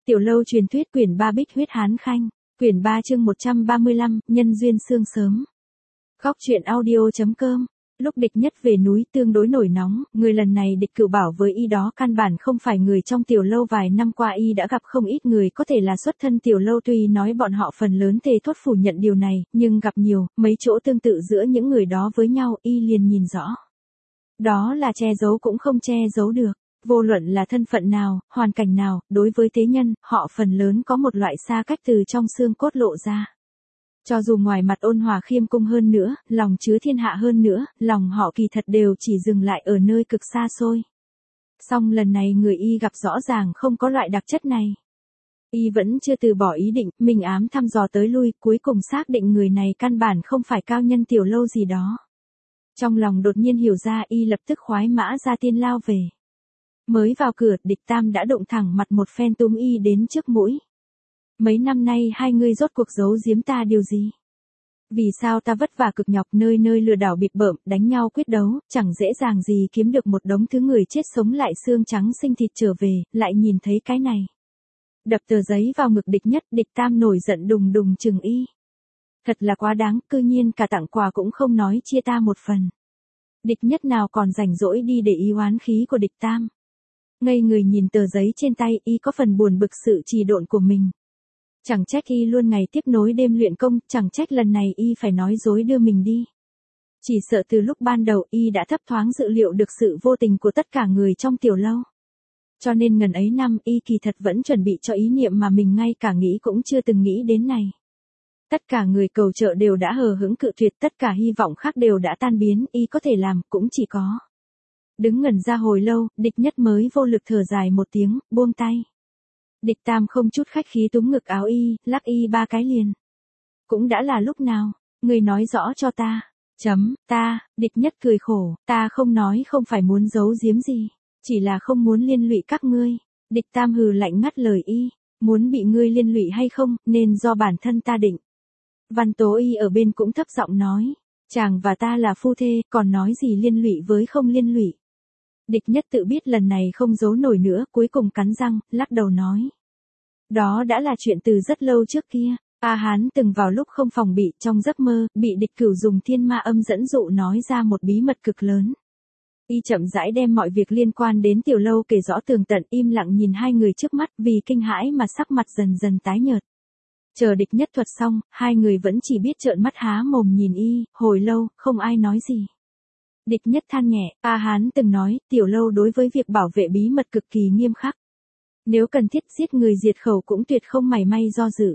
Tiểu lâu truyền thuyết quyển 3 Bích huyết hán khanh, quyển 3 chương 135, nhân duyên sương sớm. Góc truyện audio.com. Lúc địch nhất về núi tương đối nổi nóng, người lần này địch cửu bảo với y đó căn bản không phải người trong tiểu lâu, vài năm qua y đã gặp không ít người có thể là xuất thân tiểu lâu, tuy nói bọn họ phần lớn thề thốt phủ nhận điều này, nhưng gặp nhiều, mấy chỗ tương tự giữa những người đó với nhau y liền nhìn rõ. Đó là che giấu cũng không che giấu được. Vô luận là thân phận nào, hoàn cảnh nào, đối với thế nhân, họ phần lớn có một loại xa cách từ trong xương cốt lộ ra. Cho dù ngoài mặt ôn hòa khiêm cung hơn nữa, lòng chứa thiên hạ hơn nữa, lòng họ kỳ thật đều chỉ dừng lại ở nơi cực xa xôi. Song lần này người y gặp rõ ràng không có loại đặc chất này. Y vẫn chưa từ bỏ ý định, mình ám thăm dò tới lui, cuối cùng xác định người này căn bản không phải cao nhân tiểu lâu gì đó. Trong lòng đột nhiên hiểu ra, y lập tức khoái mã ra tiên lao về. Mới vào cửa, địch tam đã đụng thẳng mặt một phen túm y đến trước mũi. Mấy năm nay hai ngươi rốt cuộc giấu giếm ta điều gì? Vì sao ta vất vả cực nhọc nơi nơi lừa đảo bịp bợm, đánh nhau quyết đấu, chẳng dễ dàng gì kiếm được một đống thứ người chết sống lại xương trắng sinh thịt trở về, lại nhìn thấy cái này. Đập tờ giấy vào ngực địch nhất, địch tam nổi giận đùng đùng chừng y. Thật là quá đáng, cư nhiên cả tặng quà cũng không nói chia ta một phần. Địch nhất nào còn rảnh rỗi đi để ý oán khí của địch tam. Ngây người nhìn tờ giấy trên tay, y có phần buồn bực sự trì độn của mình. Chẳng trách y luôn ngày tiếp nối đêm luyện công, chẳng trách lần này y phải nói dối đưa mình đi. Chỉ sợ từ lúc ban đầu y đã thấp thoáng dự liệu được sự vô tình của tất cả người trong tiểu lâu. Cho nên ngần ấy năm y kỳ thật vẫn chuẩn bị cho ý niệm mà mình ngay cả nghĩ cũng chưa từng nghĩ đến này. Tất cả người cầu trợ đều đã hờ hững cự tuyệt, tất cả hy vọng khác đều đã tan biến, y có thể làm cũng chỉ có. Đứng ngẩn ra hồi lâu, địch nhất mới vô lực thở dài một tiếng, buông tay. Địch tam không chút khách khí túm ngực áo y, lắc y ba cái liền. Cũng đã là lúc nào, người nói rõ cho ta. Địch nhất cười khổ, ta không nói không phải muốn giấu giếm gì, chỉ là không muốn liên lụy các ngươi. Địch tam hừ lạnh ngắt lời y, muốn bị ngươi liên lụy hay không, nên do bản thân ta định. Văn Tố y ở bên cũng thấp giọng nói, chàng và ta là phu thê, còn nói gì liên lụy với không liên lụy. Địch nhất tự biết lần này không giấu nổi nữa, cuối cùng cắn răng, lắc đầu nói. Đó đã là chuyện từ rất lâu trước kia. A Hán từng vào lúc không phòng bị, trong giấc mơ, bị địch cửu dùng thiên ma âm dẫn dụ nói ra một bí mật cực lớn. Y chậm rãi đem mọi việc liên quan đến tiểu lâu kể rõ tường tận, im lặng nhìn hai người trước mắt, vì kinh hãi mà sắc mặt dần dần tái nhợt. Chờ địch nhất thuật xong, hai người vẫn chỉ biết trợn mắt há mồm nhìn y, hồi lâu, không ai nói gì. Địch nhất than nhẹ, A Hán từng nói, tiểu lâu đối với việc bảo vệ bí mật cực kỳ nghiêm khắc. Nếu cần thiết giết người diệt khẩu cũng tuyệt không mảy may do dự.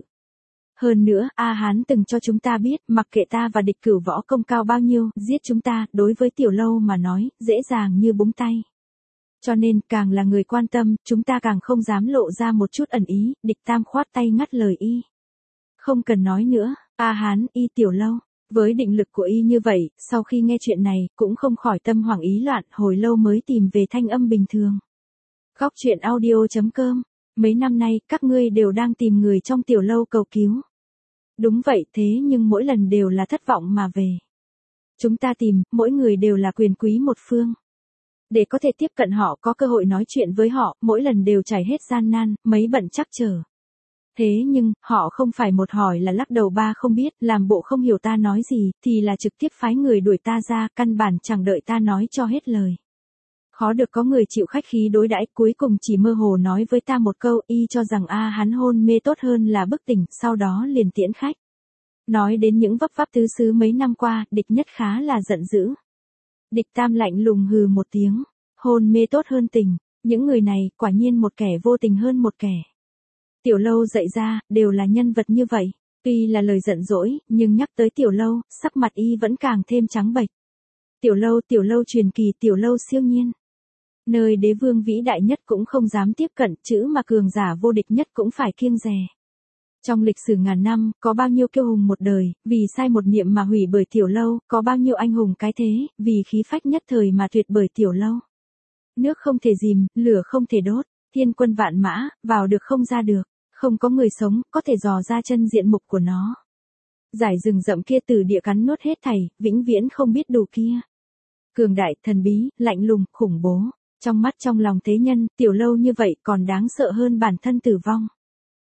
Hơn nữa, A Hán từng cho chúng ta biết, mặc kệ ta và địch cửu võ công cao bao nhiêu, giết chúng ta, đối với tiểu lâu mà nói, dễ dàng như búng tay. Cho nên, càng là người quan tâm, chúng ta càng không dám lộ ra một chút ẩn ý, địch tam khoát tay ngắt lời y. Không cần nói nữa, A Hán, y tiểu lâu. Với định lực của y như vậy, sau khi nghe chuyện này, cũng không khỏi tâm hoảng ý loạn, hồi lâu mới tìm về thanh âm bình thường. Góc truyện audio.com. Mấy năm nay, các ngươi đều đang tìm người trong tiểu lâu cầu cứu. Đúng vậy, thế nhưng mỗi lần đều là thất vọng mà về. Chúng ta tìm, mỗi người đều là quyền quý một phương. Để có thể tiếp cận họ, có cơ hội nói chuyện với họ, mỗi lần đều trải hết gian nan, mấy bận trắc trở. Thế nhưng, họ không phải một hỏi là lắc đầu ba không biết, làm bộ không hiểu ta nói gì, thì là trực tiếp phái người đuổi ta ra, căn bản chẳng đợi ta nói cho hết lời. Khó được có người chịu khách khí đối đãi, cuối cùng chỉ mơ hồ nói với ta một câu, y cho rằng A Hán hôn mê tốt hơn là bức tỉnh, sau đó liền tiễn khách. Nói đến những vấp váp tứ xứ mấy năm qua, địch nhất khá là giận dữ. Địch tam lạnh lùng hừ một tiếng, hôn mê tốt hơn tình, những người này, quả nhiên một kẻ vô tình hơn một kẻ. Tiểu lâu dạy ra, đều là nhân vật như vậy, tuy là lời giận dỗi, nhưng nhắc tới tiểu lâu, sắc mặt y vẫn càng thêm trắng bệch. Tiểu lâu truyền kỳ, tiểu lâu siêu nhiên. Nơi đế vương vĩ đại nhất cũng không dám tiếp cận, chữ mà cường giả vô địch nhất cũng phải kiêng dè. Trong lịch sử ngàn năm, có bao nhiêu kiêu hùng một đời, vì sai một niệm mà hủy bởi tiểu lâu, có bao nhiêu anh hùng cái thế, vì khí phách nhất thời mà tuyệt bởi tiểu lâu. Nước không thể dìm, lửa không thể đốt, thiên quân vạn mã, vào được không ra được, không có người sống, có thể dò ra chân diện mục của nó. Giải rừng rậm kia từ địa cắn nuốt hết thảy, vĩnh viễn không biết đủ kia. Cường đại, thần bí, lạnh lùng, khủng bố. Trong mắt trong lòng thế nhân, tiểu lâu như vậy còn đáng sợ hơn bản thân tử vong.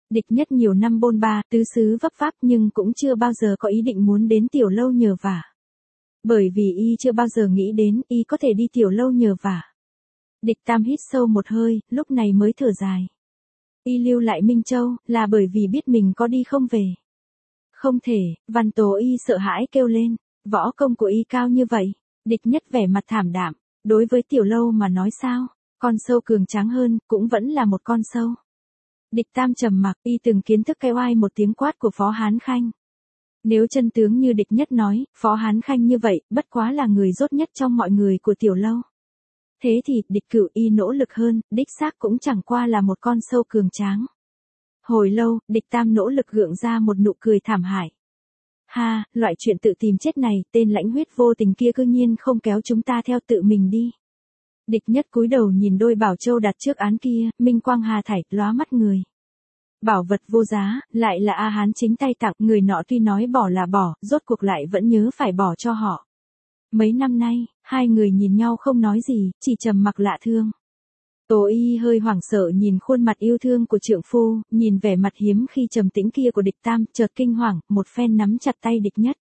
Địch Nhất nhiều năm bôn ba, tứ xứ vấp váp nhưng cũng chưa bao giờ có ý định muốn đến tiểu lâu nhờ vả. Bởi vì y chưa bao giờ nghĩ đến y có thể đi tiểu lâu nhờ vả. Địch Tam hít sâu một hơi, lúc này mới thở dài. Y lưu lại Minh Châu, là bởi vì biết mình có đi không về. Không thể, Văn Tố y sợ hãi kêu lên, võ công của y cao như vậy. Địch Nhất vẻ mặt thảm đạm, đối với tiểu lâu mà nói sao, con sâu cường tráng hơn, cũng vẫn là một con sâu. Địch Tam trầm mặc, y từng kiến thức cái oai một tiếng quát của Phó Hán Khanh. Nếu chân tướng như Địch Nhất nói, Phó Hán Khanh như vậy, bất quá là người dốt nhất trong mọi người của tiểu lâu. Thế thì, Địch Cửu y nỗ lực hơn, đích xác cũng chẳng qua là một con sâu cường tráng. Hồi lâu, Địch Tam nỗ lực gượng ra một nụ cười thảm hại. Ha, loại chuyện tự tìm chết này, tên lãnh huyết vô tình kia cư nhiên không kéo chúng ta theo tự mình đi. Địch Nhất cúi đầu nhìn đôi bảo châu đặt trước án kia, minh quang hà thải, lóa mắt người. Bảo vật vô giá, lại là A Hán chính tay tặng, người nọ tuy nói bỏ là bỏ, rốt cuộc lại vẫn nhớ phải bỏ cho họ. Mấy năm nay, hai người nhìn nhau không nói gì, chỉ trầm mặc lạ thương. Tố y hơi hoảng sợ nhìn khuôn mặt yêu thương của trượng phu, nhìn vẻ mặt hiếm khi trầm tĩnh kia của Địch Tam, chợt kinh hoàng, một phen nắm chặt tay Địch Nhất.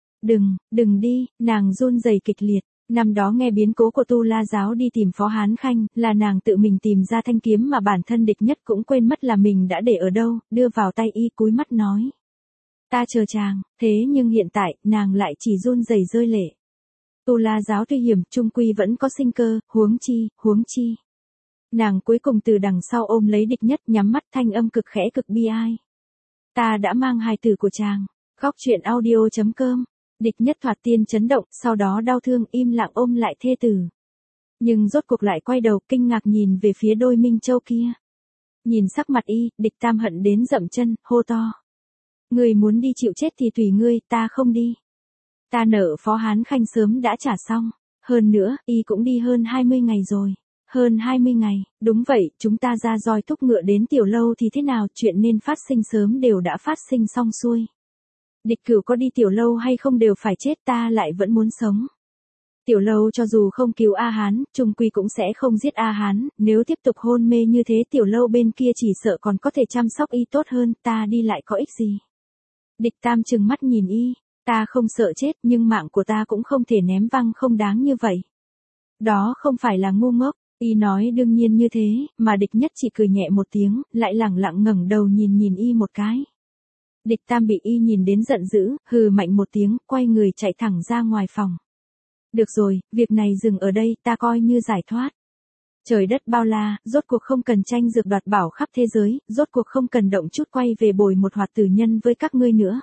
Đừng đi, nàng run rẩy kịch liệt. Năm đó nghe biến cố của Tu La giáo đi tìm Phó Hán Khanh, là nàng tự mình tìm ra thanh kiếm mà bản thân Địch Nhất cũng quên mất là mình đã để ở đâu, đưa vào tay y cúi mắt nói. Ta chờ chàng, thế nhưng hiện tại, nàng lại chỉ run rẩy rơi lệ. Tu La giáo tuy hiểm, trung quy vẫn có sinh cơ, huống chi. Nàng cuối cùng từ đằng sau ôm lấy Địch Nhất, nhắm mắt, thanh âm cực khẽ cực bi ai. Ta đã mang hài tử của chàng. Góc truyện audio.com. Địch Nhất thoạt tiên chấn động, sau đó đau thương im lặng ôm lại thê tử. Nhưng rốt cuộc lại quay đầu kinh ngạc nhìn về phía đôi Minh Châu kia. Nhìn sắc mặt y, Địch Tam hận đến dậm chân, hô to. Người muốn đi chịu chết thì tùy ngươi, ta không đi. Ta nợ Phó Hán Khanh sớm đã trả xong. Hơn nữa, y cũng đi hơn 20 ngày rồi. Hơn 20 ngày, đúng vậy, chúng ta ra roi thúc ngựa đến tiểu lâu thì thế nào, chuyện nên phát sinh sớm đều đã phát sinh xong xuôi. Địch Cửu có đi tiểu lâu hay không đều phải chết, ta lại vẫn muốn sống. Tiểu lâu cho dù không cứu A Hán, trung quy cũng sẽ không giết A Hán, nếu tiếp tục hôn mê như thế tiểu lâu bên kia chỉ sợ còn có thể chăm sóc y tốt hơn, ta đi lại có ích gì. Địch Tam trừng mắt nhìn y, ta không sợ chết nhưng mạng của ta cũng không thể ném văng không đáng như vậy. Đó không phải là ngu ngốc, y nói đương nhiên như thế, mà Địch Nhất chỉ cười nhẹ một tiếng, lại lẳng lặng ngẩng đầu nhìn y một cái. Địch Tam bị y nhìn đến giận dữ, hừ mạnh một tiếng, quay người chạy thẳng ra ngoài phòng. Được rồi, việc này dừng ở đây, ta coi như giải thoát. Trời đất bao la, rốt cuộc không cần tranh dược đoạt bảo khắp thế giới, rốt cuộc không cần động chút quay về bồi một hoạt tử nhân với các ngươi nữa.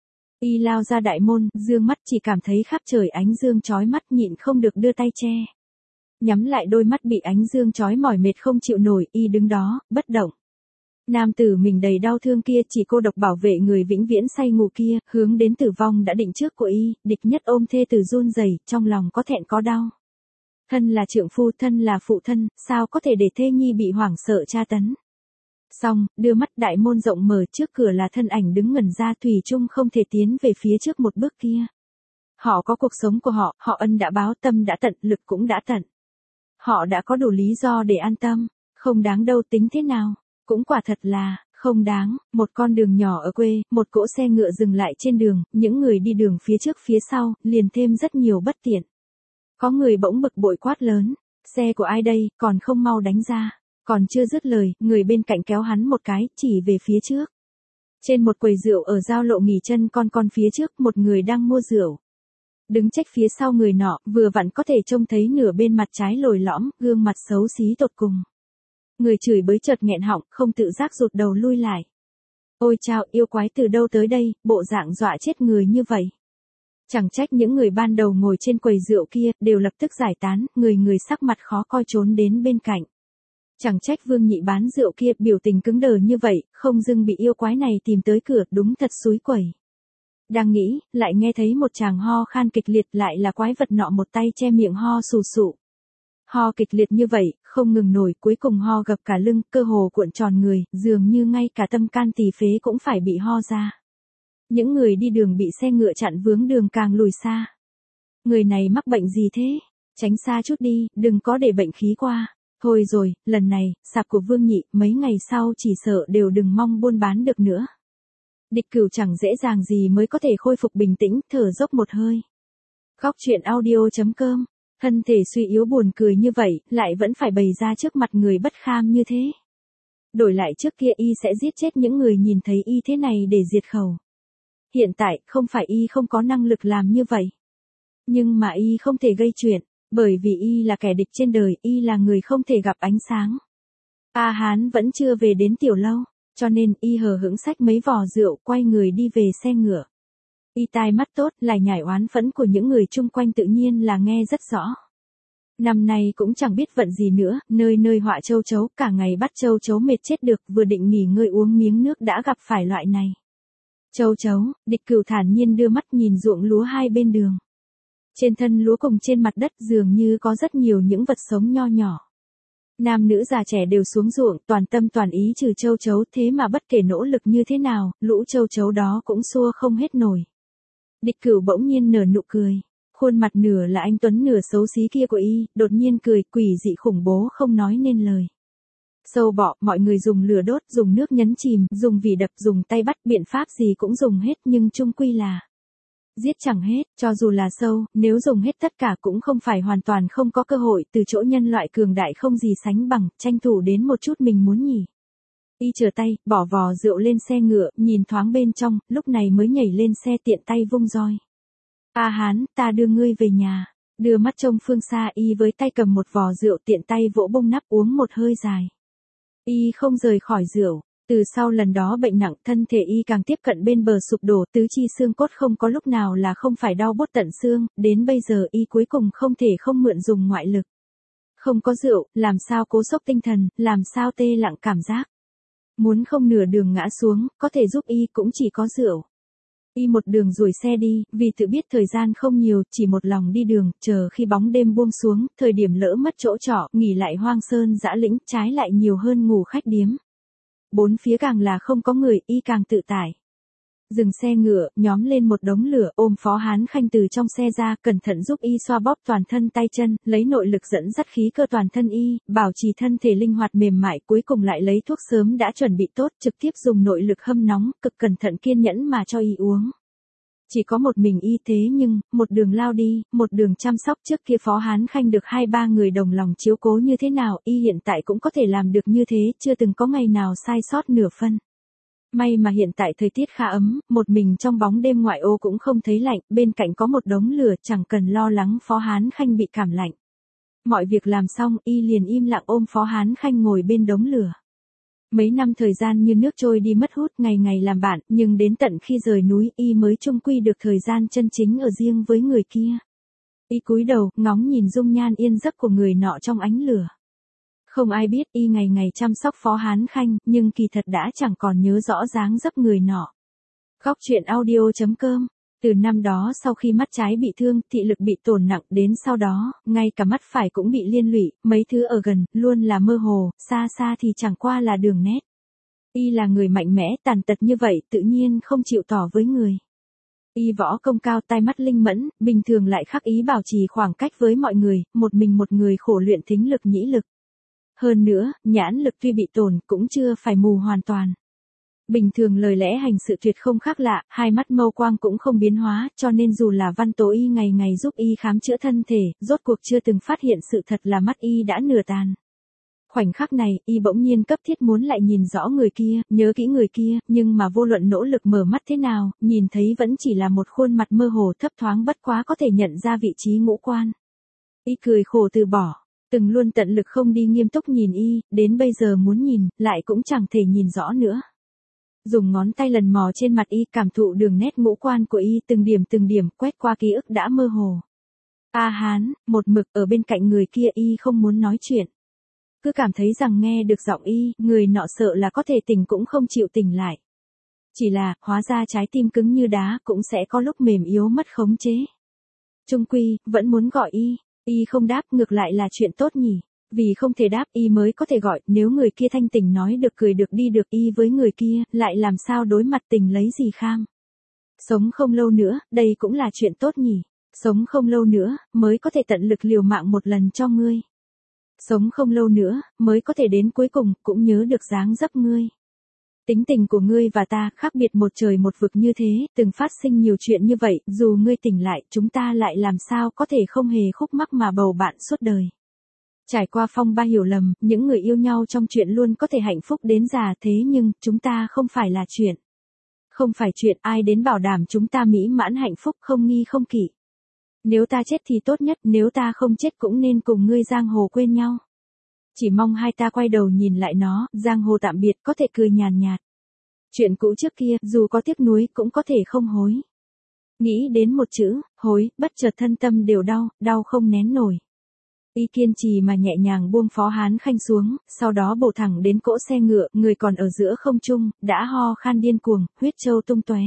Y lao ra đại môn, dương mắt chỉ cảm thấy khắp trời ánh dương chói mắt nhịn không được đưa tay che. Nhắm lại đôi mắt bị ánh dương chói mỏi mệt không chịu nổi, y đứng đó, bất động. Nam tử mình đầy đau thương kia chỉ cô độc bảo vệ người vĩnh viễn say ngủ kia, hướng đến tử vong đã định trước của y, Địch Nhất ôm thê tử run rẩy, trong lòng có thẹn có đau. Thân là trượng phu, thân là phụ thân, sao có thể để thê nhi bị hoảng sợ tra tấn. Xong, đưa mắt đại môn rộng mở, trước cửa là thân ảnh đứng ngẩn ra, thủy chung không thể tiến về phía trước một bước kia. Họ có cuộc sống của họ, họ ân đã báo, tâm đã tận, lực cũng đã tận. Họ đã có đủ lý do để an tâm, không đáng đâu, tính thế nào. Cũng quả thật là, không đáng, một con đường nhỏ ở quê, một cỗ xe ngựa dừng lại trên đường, những người đi đường phía trước phía sau, liền thêm rất nhiều bất tiện. Có người bỗng bực bội quát lớn, xe của ai đây, còn không mau đánh ra. Còn chưa dứt lời, người bên cạnh kéo hắn một cái, chỉ về phía trước. Trên một quầy rượu ở giao lộ nghỉ chân con phía trước, một người đang mua rượu. Đứng trách phía sau người nọ, vừa vặn có thể trông thấy nửa bên mặt trái lồi lõm, gương mặt xấu xí tột cùng. Người chửi bới chợt nghẹn họng, không tự giác rụt đầu lui lại. Ôi chao, yêu quái từ đâu tới đây, bộ dạng dọa chết người như vậy. Chẳng trách những người ban đầu ngồi trên quầy rượu kia, đều lập tức giải tán, người sắc mặt khó coi trốn đến bên cạnh. Chẳng trách Vương Nhị bán rượu kia, biểu tình cứng đờ như vậy, không dưng bị yêu quái này tìm tới cửa, đúng thật xúi quẩy. Đang nghĩ, lại nghe thấy một chàng ho khan kịch liệt, lại là quái vật nọ một tay che miệng ho sù sụ. Ho kịch liệt như vậy, không ngừng nổi, cuối cùng ho gập cả lưng, cơ hồ cuộn tròn người, dường như ngay cả tâm can tỳ phế cũng phải bị ho ra. Những người đi đường bị xe ngựa chặn vướng đường càng lùi xa. Người này mắc bệnh gì thế? Tránh xa chút đi, đừng có để bệnh khí qua. Thôi rồi, lần này, sạp của Vương Nhị, mấy ngày sau chỉ sợ đều đừng mong buôn bán được nữa. Địch Cửu chẳng dễ dàng gì mới có thể khôi phục bình tĩnh, thở dốc một hơi. Góc truyện audio.com, thân thể suy yếu buồn cười như vậy, lại vẫn phải bày ra trước mặt người bất kham như thế. Đổi lại trước kia y sẽ giết chết những người nhìn thấy y thế này để diệt khẩu. Hiện tại, không phải y không có năng lực làm như vậy. Nhưng mà y không thể gây chuyện, bởi vì y là kẻ địch trên đời, y là người không thể gặp ánh sáng. A Hán vẫn chưa về đến tiểu lâu, cho nên y hờ hững xách mấy vò rượu quay người đi về xe ngựa. Y tai mắt tốt, lại nhảy oán phẫn của những người chung quanh tự nhiên là nghe rất rõ. Năm nay cũng chẳng biết vận gì nữa, nơi nơi họa châu chấu, cả ngày bắt châu chấu mệt chết được, vừa định nghỉ ngơi uống miếng nước đã gặp phải loại này. Châu chấu, Địch Cửu thản nhiên đưa mắt nhìn ruộng lúa hai bên đường. Trên thân lúa cùng trên mặt đất dường như có rất nhiều những vật sống nho nhỏ. Nam nữ già trẻ đều xuống ruộng, toàn tâm toàn ý trừ châu chấu, thế mà bất kể nỗ lực như thế nào, lũ châu chấu đó cũng xua không hết nổi. Địch Cửu bỗng nhiên nở nụ cười. Khuôn mặt nửa là anh tuấn nửa xấu xí kia của y, đột nhiên cười, quỷ dị khủng bố không nói nên lời. Sâu bọ, mọi người dùng lửa đốt, dùng nước nhấn chìm, dùng vỉ đập, dùng tay bắt, biện pháp gì cũng dùng hết, nhưng chung quy là giết chẳng hết, cho dù là sâu, nếu dùng hết tất cả cũng không phải hoàn toàn không có cơ hội, từ chỗ nhân loại cường đại không gì sánh bằng, tranh thủ đến một chút mình muốn nhỉ. Y trở tay, bỏ vò rượu lên xe ngựa, nhìn thoáng bên trong, lúc này mới nhảy lên xe tiện tay vung roi. A Hán, ta đưa ngươi về nhà. Đưa mắt trông phương xa, y với tay cầm một vò rượu tiện tay vỗ bông nắp uống một hơi dài. Y không rời khỏi rượu. Từ sau lần đó bệnh nặng, thân thể y càng tiếp cận bên bờ sụp đổ, tứ chi xương cốt không có lúc nào là không phải đau buốt tận xương, đến bây giờ y cuối cùng không thể không mượn dùng ngoại lực. Không có rượu, làm sao cố sốc tinh thần, làm sao tê lặng cảm giác. Muốn không nửa đường ngã xuống, có thể giúp y cũng chỉ có rượu. Y một đường đuổi xe đi, vì tự biết thời gian không nhiều, chỉ một lòng đi đường, chờ khi bóng đêm buông xuống, thời điểm lỡ mất chỗ trọ, nghỉ lại hoang sơn dã lĩnh, trái lại nhiều hơn ngủ khách điếm. Bốn phía càng là không có người, y càng tự tại. Dừng xe ngựa, nhóm lên một đống lửa, ôm Phó Hán Khanh từ trong xe ra, cẩn thận giúp y xoa bóp toàn thân tay chân, lấy nội lực dẫn dắt khí cơ toàn thân y, bảo trì thân thể linh hoạt mềm mại, cuối cùng lại lấy thuốc sớm đã chuẩn bị tốt, trực tiếp dùng nội lực hâm nóng, cực cẩn thận kiên nhẫn mà cho y uống. Chỉ có một mình y thế nhưng, một đường lao đi, một đường chăm sóc, trước kia Phó Hán Khanh được 2-3 người đồng lòng chiếu cố như thế nào, y hiện tại cũng có thể làm được như thế, chưa từng có ngày nào sai sót nửa phân. May mà hiện tại thời tiết khá ấm, một mình trong bóng đêm ngoại ô cũng không thấy lạnh, bên cạnh có một đống lửa, chẳng cần lo lắng Phó Hán Khanh bị cảm lạnh. Mọi việc làm xong, y liền im lặng ôm Phó Hán Khanh ngồi bên đống lửa. Mấy năm thời gian như nước trôi đi mất hút, ngày ngày làm bạn, nhưng đến tận khi rời núi, y mới chung quy được thời gian chân chính ở riêng với người kia. Y cúi đầu, ngóng nhìn dung nhan yên giấc của người nọ trong ánh lửa. Không ai biết y ngày ngày chăm sóc Phó Hán Khanh, nhưng kỳ thật đã chẳng còn nhớ rõ dáng dấp người nọ. Góc truyện audio.com. Từ năm đó sau khi mắt trái bị thương, thị lực bị tổn nặng, đến sau đó, ngay cả mắt phải cũng bị liên lụy, mấy thứ ở gần, luôn là mơ hồ, xa xa thì chẳng qua là đường nét. Y là người mạnh mẽ, tàn tật như vậy, tự nhiên không chịu tỏ với người. Y võ công cao, tai mắt linh mẫn, bình thường lại khắc ý bảo trì khoảng cách với mọi người, một mình một người khổ luyện thính lực nhĩ lực. Hơn nữa, nhãn lực tuy bị tổn, cũng chưa phải mù hoàn toàn. Bình thường lời lẽ hành sự tuyệt không khác lạ, hai mắt mâu quang cũng không biến hóa, cho nên dù là Văn Tố Y ngày ngày giúp y khám chữa thân thể, rốt cuộc chưa từng phát hiện sự thật là mắt y đã nửa tàn. Khoảnh khắc này, y bỗng nhiên cấp thiết muốn lại nhìn rõ người kia, nhớ kỹ người kia, nhưng mà vô luận nỗ lực mở mắt thế nào, nhìn thấy vẫn chỉ là một khuôn mặt mơ hồ thấp thoáng bất quá có thể nhận ra vị trí ngũ quan. Y cười khổ từ bỏ. Từng luôn tận lực không đi nghiêm túc nhìn y, đến bây giờ muốn nhìn, lại cũng chẳng thể nhìn rõ nữa. Dùng ngón tay lần mò trên mặt y, cảm thụ đường nét ngũ quan của y, từng điểm quét qua ký ức đã mơ hồ. A Hán, một mực ở bên cạnh người kia y không muốn nói chuyện. Cứ cảm thấy rằng nghe được giọng y, người nọ sợ là có thể tỉnh cũng không chịu tỉnh lại. Chỉ là, hóa ra trái tim cứng như đá cũng sẽ có lúc mềm yếu mất khống chế. Chung quy, vẫn muốn gọi y. Y không đáp, ngược lại là chuyện tốt nhỉ. Vì không thể đáp y mới có thể gọi, nếu người kia thanh tỉnh nói được cười được đi được y với người kia, lại làm sao đối mặt tình lấy gì kham. Sống không lâu nữa, đây cũng là chuyện tốt nhỉ. Sống không lâu nữa, mới có thể tận lực liều mạng một lần cho ngươi. Sống không lâu nữa, mới có thể đến cuối cùng, cũng nhớ được dáng dấp ngươi. Tính tình của ngươi và ta khác biệt một trời một vực như thế, từng phát sinh nhiều chuyện như vậy, dù ngươi tỉnh lại, chúng ta lại làm sao có thể không hề khúc mắc mà bầu bạn suốt đời. Trải qua phong ba hiểu lầm, những người yêu nhau trong chuyện luôn có thể hạnh phúc đến già, thế nhưng, chúng ta không phải là chuyện. Không phải chuyện ai đến bảo đảm chúng ta mỹ mãn hạnh phúc không nghi không kỵ. Nếu ta chết thì tốt nhất, nếu ta không chết cũng nên cùng ngươi giang hồ quên nhau. Chỉ mong hai ta quay đầu nhìn lại nó, giang hồ tạm biệt có thể cười nhàn nhạt. Chuyện cũ trước kia, dù có tiếc nuối cũng có thể không hối. Nghĩ đến một chữ, hối, bất chợt thân tâm đều đau, đau không nén nổi. Y kiên trì mà nhẹ nhàng buông Phó Hán Khanh xuống, sau đó bổ thẳng đến cỗ xe ngựa, người còn ở giữa không trung, đã ho khan điên cuồng, huyết châu tung tóe.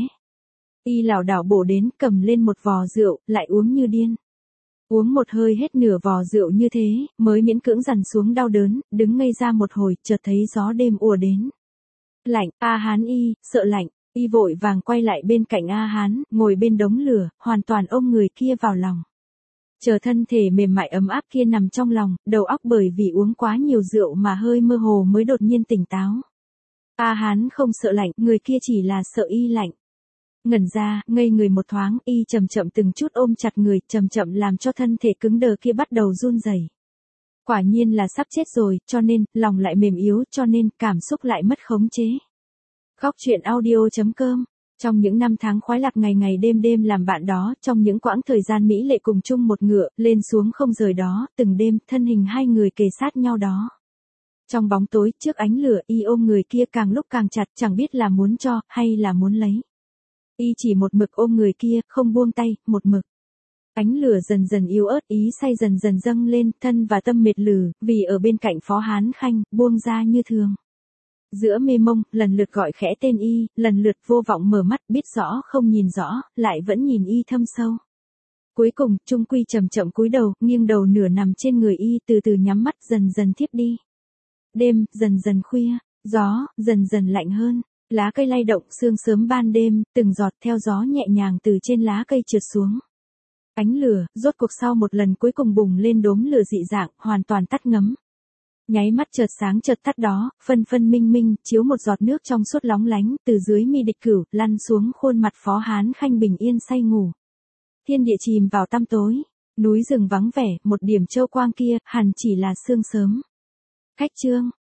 Y lảo đảo bổ đến, cầm lên một vò rượu, lại uống như điên. Uống một hơi hết nửa vò rượu như thế, mới miễn cưỡng dằn xuống đau đớn, đứng ngây ra một hồi, chợt thấy gió đêm ùa đến. Lạnh, A Hán Y, sợ lạnh, Y vội vàng quay lại bên cạnh A Hán, ngồi bên đống lửa, hoàn toàn ôm người kia vào lòng. Chờ thân thể mềm mại ấm áp kia nằm trong lòng, đầu óc bởi vì uống quá nhiều rượu mà hơi mơ hồ mới đột nhiên tỉnh táo. A Hán không sợ lạnh, người kia chỉ là sợ Y lạnh. Ngẩn ra, ngây người một thoáng, Y chậm chậm từng chút ôm chặt người, chậm chậm làm cho thân thể cứng đờ kia bắt đầu run rẩy. Quả nhiên là sắp chết rồi, cho nên, lòng lại mềm yếu, cho nên, cảm xúc lại mất khống chế. Góc truyện audio.com. Trong những năm tháng khoái lạc ngày ngày đêm đêm làm bạn đó, trong những quãng thời gian mỹ lệ cùng chung một ngựa, lên xuống không rời đó, từng đêm, thân hình hai người kề sát nhau đó. Trong bóng tối, trước ánh lửa, Y ôm người kia càng lúc càng chặt, chẳng biết là muốn cho, hay là muốn lấy. Y chỉ một mực ôm người kia, không buông tay, một mực. Ánh lửa dần dần yếu ớt, ý say dần dần dâng lên, thân và tâm mệt lử, vì ở bên cạnh Phó Hán Khanh, buông ra như thường. Giữa mê mông, lần lượt gọi khẽ tên Y, lần lượt vô vọng mở mắt, biết rõ không nhìn rõ, lại vẫn nhìn Y thâm sâu. Cuối cùng, trung quy chậm chậm cúi đầu, nghiêng đầu nửa nằm trên người Y, từ từ nhắm mắt, dần dần thiếp đi. Đêm, dần dần khuya, gió, dần dần lạnh hơn. Lá cây lay động, sương sớm ban đêm, từng giọt theo gió nhẹ nhàng từ trên lá cây trượt xuống. Ánh lửa, rốt cuộc sau một lần cuối cùng bùng lên đốm lửa dị dạng, hoàn toàn tắt ngấm. Nháy mắt chợt sáng chợt tắt đó, phân phân minh minh, chiếu một giọt nước trong suốt lóng lánh, từ dưới mi địch cửu, lăn xuống khuôn mặt Phó Hán Khanh bình yên say ngủ. Thiên địa chìm vào tăm tối, núi rừng vắng vẻ, một điểm châu quang kia, hẳn chỉ là sương sớm. Khách chương.